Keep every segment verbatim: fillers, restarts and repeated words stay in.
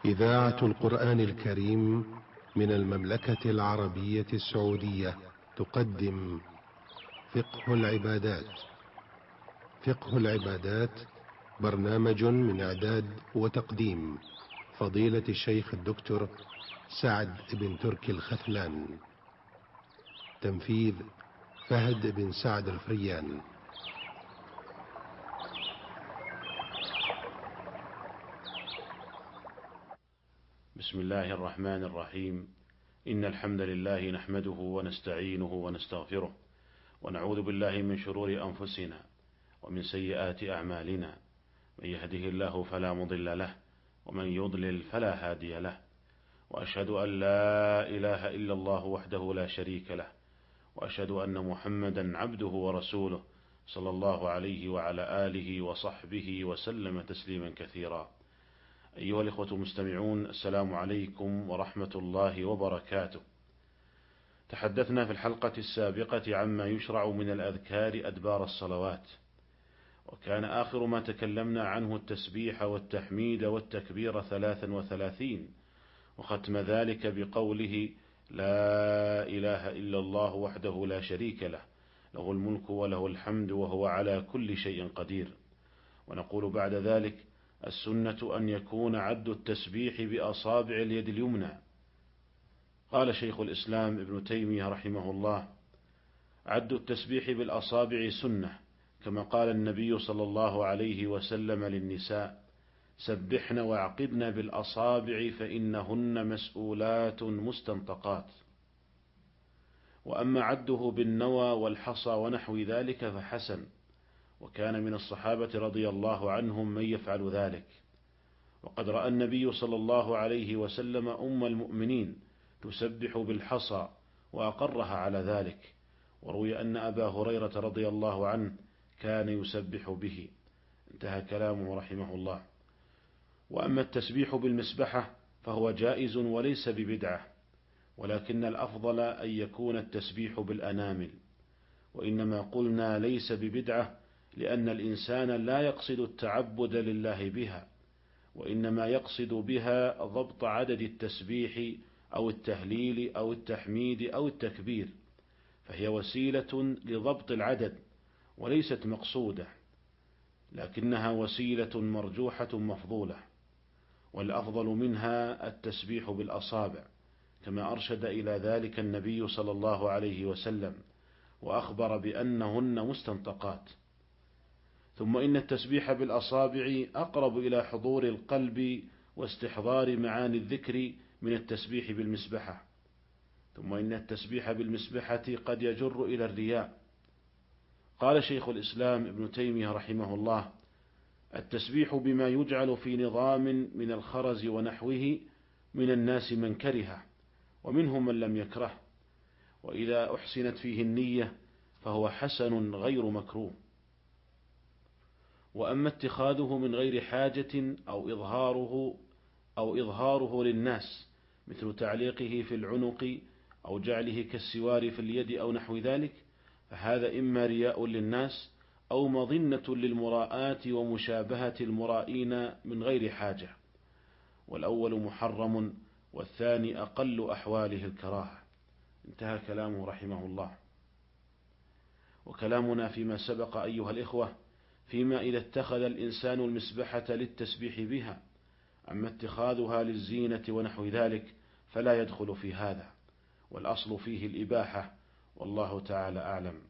إذاعة القرآن الكريم من المملكة العربية السعودية تقدم فقه العبادات. فقه العبادات برنامج من إعداد وتقديم فضيلة الشيخ الدكتور سعد بن تركي الخثلان. تنفيذ فهد بن سعد الفريان. بسم الله الرحمن الرحيم. إن الحمد لله نحمده ونستعينه ونستغفره، ونعوذ بالله من شرور أنفسنا ومن سيئات أعمالنا. من يهده الله فلا مضل له، ومن يضلل فلا هادي له. وأشهد أن لا إله إلا الله وحده لا شريك له، وأشهد أن محمدا عبده ورسوله صلى الله عليه وعلى آله وصحبه وسلم تسليما كثيرا. أيها الإخوة المستمعون، السلام عليكم ورحمة الله وبركاته. تحدثنا في الحلقة السابقة عما يشرع من الأذكار أدبار الصلوات، وكان آخر ما تكلمنا عنه التسبيح والتحميد والتكبير ثلاثا وثلاثين، وختم ذلك بقوله: لا إله إلا الله وحده لا شريك له، له الملك وله الحمد وهو على كل شيء قدير. ونقول بعد ذلك: السنة أن يكون عد التسبيح بأصابع اليد اليمنى. قال شيخ الإسلام ابن تيمية رحمه الله: عد التسبيح بالأصابع سنة، كما قال النبي صلى الله عليه وسلم للنساء: سبحن واعقدن بالأصابع فإنهن مسؤولات مستنطقات. وأما عده بالنوى والحصى ونحو ذلك فحسن، وكان من الصحابة رضي الله عنهم من يفعل ذلك. وقد رأى النبي صلى الله عليه وسلم أم المؤمنين تسبح بالحصى وأقرها على ذلك، وروي أن أبا هريرة رضي الله عنه كان يسبح به. انتهى كلامه رحمه الله. وأما التسبيح بالمسبحة فهو جائز وليس ببدعة، ولكن الأفضل أن يكون التسبيح بالأنامل. وإنما قلنا ليس ببدعة لأن الإنسان لا يقصد التعبد لله بها، وإنما يقصد بها ضبط عدد التسبيح أو التهليل أو التحميد أو التكبير، فهي وسيلة لضبط العدد وليست مقصودة، لكنها وسيلة مرجوحة مفضولة. والأفضل منها التسبيح بالأصابع، كما أرشد إلى ذلك النبي صلى الله عليه وسلم، وأخبر بأنهن مستنطقات. ثم إن التسبيح بالأصابع أقرب إلى حضور القلب واستحضار معاني الذكر من التسبيح بالمسبحة. ثم إن التسبيح بالمسبحة قد يجر إلى الرياء. قال شيخ الإسلام ابن تيمية رحمه الله: التسبيح بما يجعل في نظام من الخرز ونحوه من الناس من كرهه، ومنهم من لم يكره، وإذا أحسنت فيه النية فهو حسن غير مكروه. وأما اتخاذه من غير حاجة أو إظهاره أو إظهاره للناس، مثل تعليقه في العنق أو جعله كالسوار في اليد أو نحو ذلك، فهذا إما رياء للناس أو مظنة للمراءات ومشابهة المرائين من غير حاجة، والأول محرم والثاني أقل أحواله الكراهة. انتهى كلامه رحمه الله. وكلامنا فيما سبق أيها الإخوة فيما إذا اتخذ الإنسان المسبحة للتسبيح بها. أما اتخاذها للزينة ونحو ذلك فلا يدخل في هذا، والأصل فيه الإباحة، والله تعالى أعلم.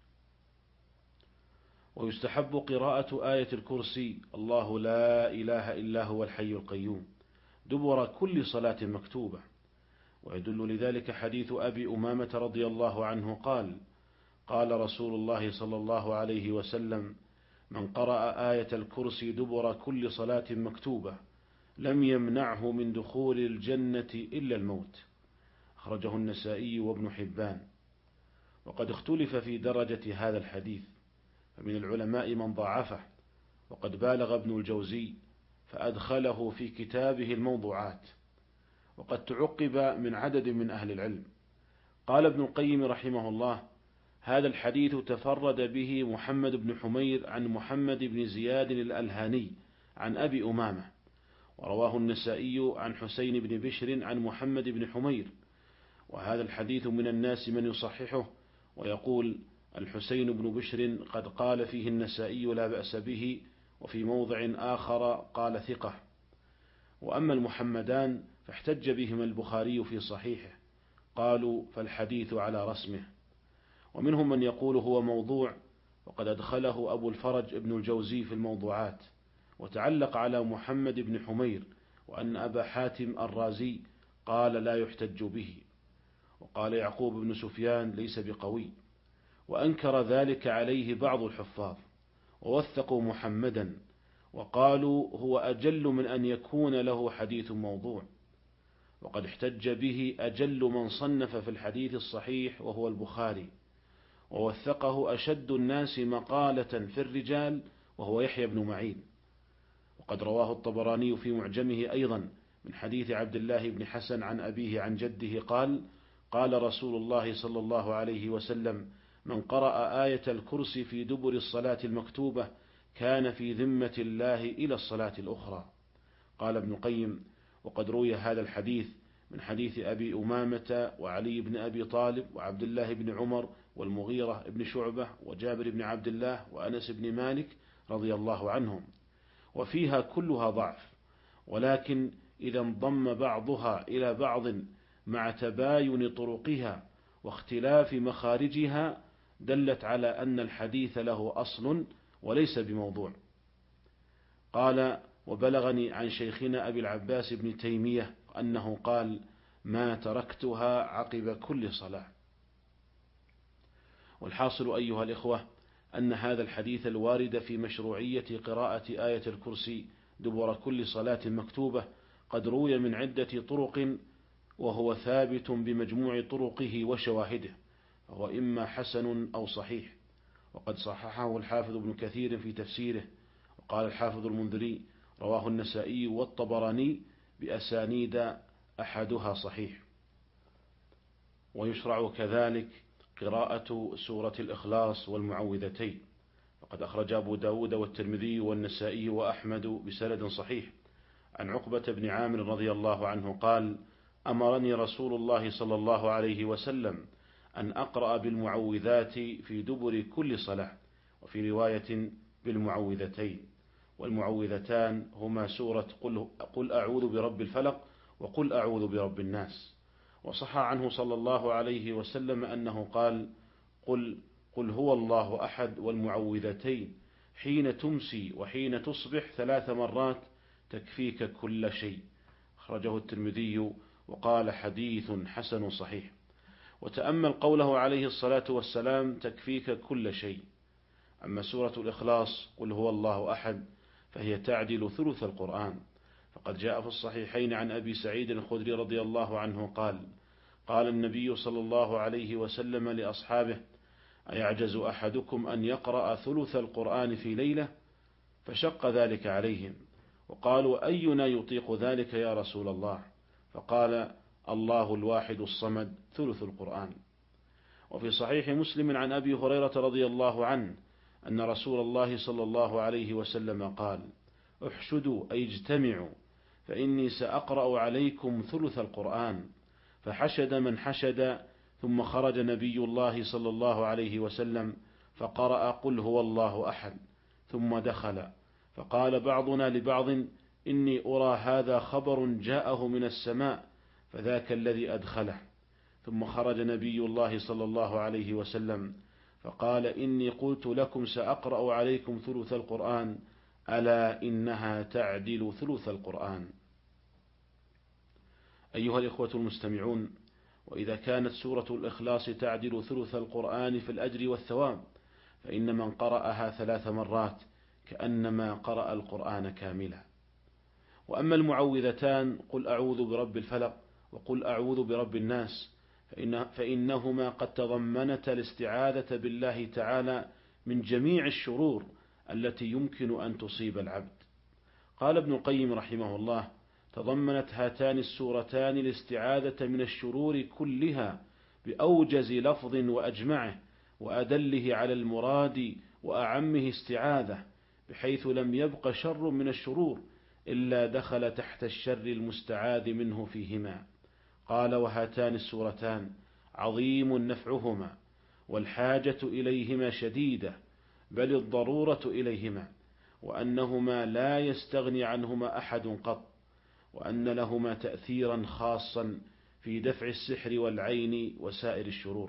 ويستحب قراءة آية الكرسي: الله لا إله إلا هو الحي القيوم، دبر كل صلاة مكتوبة. ويدل لذلك حديث أبي أمامة رضي الله عنه قال: قال رسول الله صلى الله عليه وسلم: من قرأ آية الكرسي دبر كل صلاة مكتوبة لم يمنعه من دخول الجنة إلا الموت. أخرجه النسائي وابن حبان. وقد اختلف في درجة هذا الحديث، فمن العلماء من ضعفه، وقد بالغ ابن الجوزي فأدخله في كتابه الموضوعات، وقد تعقب من عدد من أهل العلم. قال ابن القيم رحمه الله: هذا الحديث تفرد به محمد بن حمير عن محمد بن زياد الألهاني عن أبي أمامة، ورواه النسائي عن حسين بن بشر عن محمد بن حمير. وهذا الحديث من الناس من يصححه ويقول الحسين بن بشر قد قال فيه النسائي لا بأس به، وفي موضع آخر قال ثقة. وأما المحمدان فاحتج بهما البخاري في صحيحه، قالوا فالحديث على رسمه. ومنهم من يقول هو موضوع، وقد أدخله أبو الفرج ابن الجوزي في الموضوعات، وتعلق على محمد بن حمير، وأن أبا حاتم الرازي قال لا يحتج به، وقال يعقوب بن سفيان ليس بقوي، وأنكر ذلك عليه بعض الحفاظ ووثقوا محمدا، وقالوا هو أجل من أن يكون له حديث موضوع. وقد احتج به أجل من صنف في الحديث الصحيح وهو البخاري، ووثقه أشد الناس مقالة في الرجال وهو يحيى بن معين. وقد رواه الطبراني في معجمه أيضا من حديث عبد الله بن حسن عن أبيه عن جده قال قال رسول الله صلى الله عليه وسلم من قرأ آية الكرسي في دبر الصلاة المكتوبة كان في ذمة الله إلى الصلاة الأخرى. قال ابن القيم وقد روي هذا الحديث من حديث أبي أمامة وعلي بن أبي طالب وعبد الله بن عمر والمغيرة بن شعبة وجابر بن عبد الله وأنس بن مالك رضي الله عنهم، وفيها كلها ضعف، ولكن إذا انضم بعضها إلى بعض مع تباين طرقها واختلاف مخارجها دلت على أن الحديث له أصل وليس بموضوع. قال وبلغني عن شيخنا أبي العباس بن تيمية أنه قال ما تركتها عقب كل صلاة. والحاصل أيها الإخوة أن هذا الحديث الوارد في مشروعية قراءة آية الكرسي دبر كل صلاة مكتوبة قد روي من عدة طرق، وهو ثابت بمجموع طرقه وشواهده، فهو إما حسن أو صحيح. وقد صححه الحافظ ابن كثير في تفسيره، وقال الحافظ المنذري رواه النسائي والطبراني بأسانيد أحدها صحيح. ويشرع كذلك قراءة سورة الإخلاص والمعوذتين، وقد أخرج أبو داود والترمذي والنسائي وأحمد بسند صحيح عن عقبة بن عامر رضي الله عنه قال أمرني رسول الله صلى الله عليه وسلم أن أقرأ بالمعوذات في دبر كل صلاة، وفي رواية بالمعوذتين. والمعوذتان هما سورة قل, قل أعوذ برب الفلق وقل أعوذ برب الناس. وصح عنه صلى الله عليه وسلم أنه قال قل, قل هو الله أحد والمعوذتين حين تمسي وحين تصبح ثلاث مرات تكفيك كل شيء. أخرجه الترمذي وقال حديث حسن صحيح. وتأمل قوله عليه الصلاة والسلام تكفيك كل شيء. أما سورة الإخلاص قل هو الله أحد فهي تعدل ثلث القرآن، فقد جاء في الصحيحين عن أبي سعيد الخدري رضي الله عنه قال قال النبي صلى الله عليه وسلم لأصحابه أيعجز أحدكم أن يقرأ ثلث القرآن في ليلة؟ فشق ذلك عليهم، وقالوا أينا يطيق ذلك يا رسول الله؟ فقال الله الواحد الصمد ثلث القرآن. وفي صحيح مسلم عن أبي هريرة رضي الله عنه أن رسول الله صلى الله عليه وسلم قال احشدوا أي اجتمعوا فإني سأقرأ عليكم ثلث القرآن. فحشد من حشد، ثم خرج نبي الله صلى الله عليه وسلم فقرأ قل هو الله أحد، ثم دخل فقال بعضنا لبعض إني أرى هذا خبر جاءه من السماء فذاك الذي أدخله. ثم خرج نبي الله صلى الله عليه وسلم فقال إني قلت لكم سأقرأ عليكم ثلث القرآن ألا إنها تعدل ثلث القرآن. أيها الإخوة المستمعون، وإذا كانت سورة الإخلاص تعدل ثلث القرآن في الأجر والثواب، فإن من قرأها ثلاث مرات كأنما قرأ القرآن كاملا. وأما المعوذتان قل أعوذ برب الفلق وقل أعوذ برب الناس فإن فإنهما قد تضمنتا الاستعاذة بالله تعالى من جميع الشرور التي يمكن أن تصيب العبد. قال ابن القيم رحمه الله تضمنت هاتان السورتان الاستعاذة من الشرور كلها بأوجز لفظ وأجمعه وأدله على المراد وأعمه استعاذة، بحيث لم يبق شر من الشرور إلا دخل تحت الشر المستعاذ منه فيهما. قال: وهاتان السورتان عظيم نفعهما، والحاجة إليهما شديدة، بل الضرورة إليهما، وأنهما لا يستغني عنهما أحد قط، وأن لهما تأثيرا خاصا في دفع السحر والعين وسائر الشرور.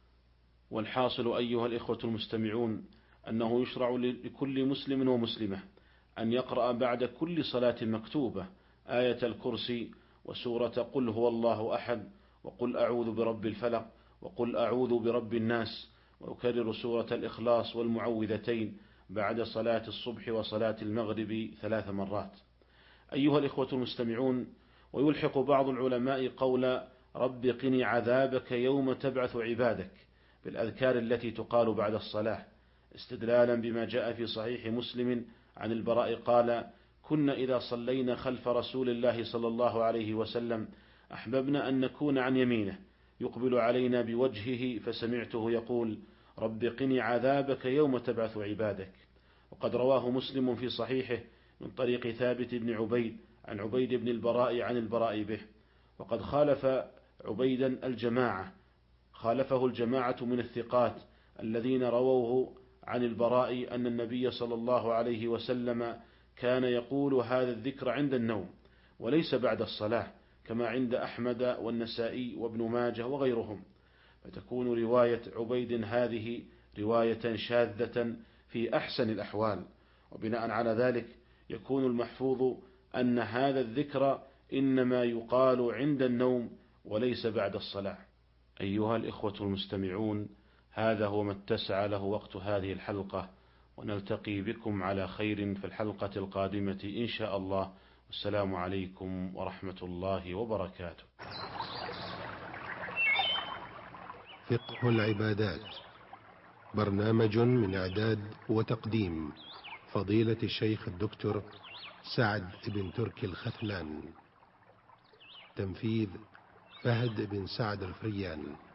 والحاصل أيها الإخوة المستمعون أنه يشرع لكل مسلم ومسلمة أن يقرأ بعد كل صلاة مكتوبة آية الكرسي وسورة قل هو الله أحد، وقل أعوذ برب الفلق، وقل أعوذ برب الناس، ويكرر سورة الإخلاص والمعوذتين بعد صلاة الصبح وصلاة المغرب ثلاث مرات. أيها الإخوة المستمعون، ويلحق بعض العلماء قول رب قني عذابك يوم تبعث عبادك بالأذكار التي تقال بعد الصلاة، استدلالا بما جاء في صحيح مسلم عن البراء قال: كنا إذا صلينا خلف رسول الله صلى الله عليه وسلم أحببنا أن نكون عن يمينه يقبل علينا بوجهه، فسمعته يقول: رب قني عذابك يوم تبعث عبادك. وقد رواه مسلم في صحيحه من طريق ثابت بن عبيد عن عبيد بن البراء عن البراء به. وقد خالف عبيدا الجماعة خالفه الجماعة من الثقات الذين رووه عن البراء أن النبي صلى الله عليه وسلم كان يقول هذا الذكر عند النوم وليس بعد الصلاة، كما عند أحمد والنسائي وابن ماجه وغيرهم، فتكون رواية عبيد هذه رواية شاذة في أحسن الأحوال. وبناء على ذلك يكون المحفوظ أن هذا الذكر إنما يقال عند النوم وليس بعد الصلاة. أيها الإخوة المستمعون، هذا هو ما اتسع له وقت هذه الحلقة، ونلتقي بكم على خير في الحلقة القادمة إن شاء الله. والسلام عليكم ورحمة الله وبركاته. فقه العبادات، برنامج من إعداد وتقديم فضيلة الشيخ الدكتور سعد بن تركي الختلان، تنفيذ فهد بن سعد الفريان.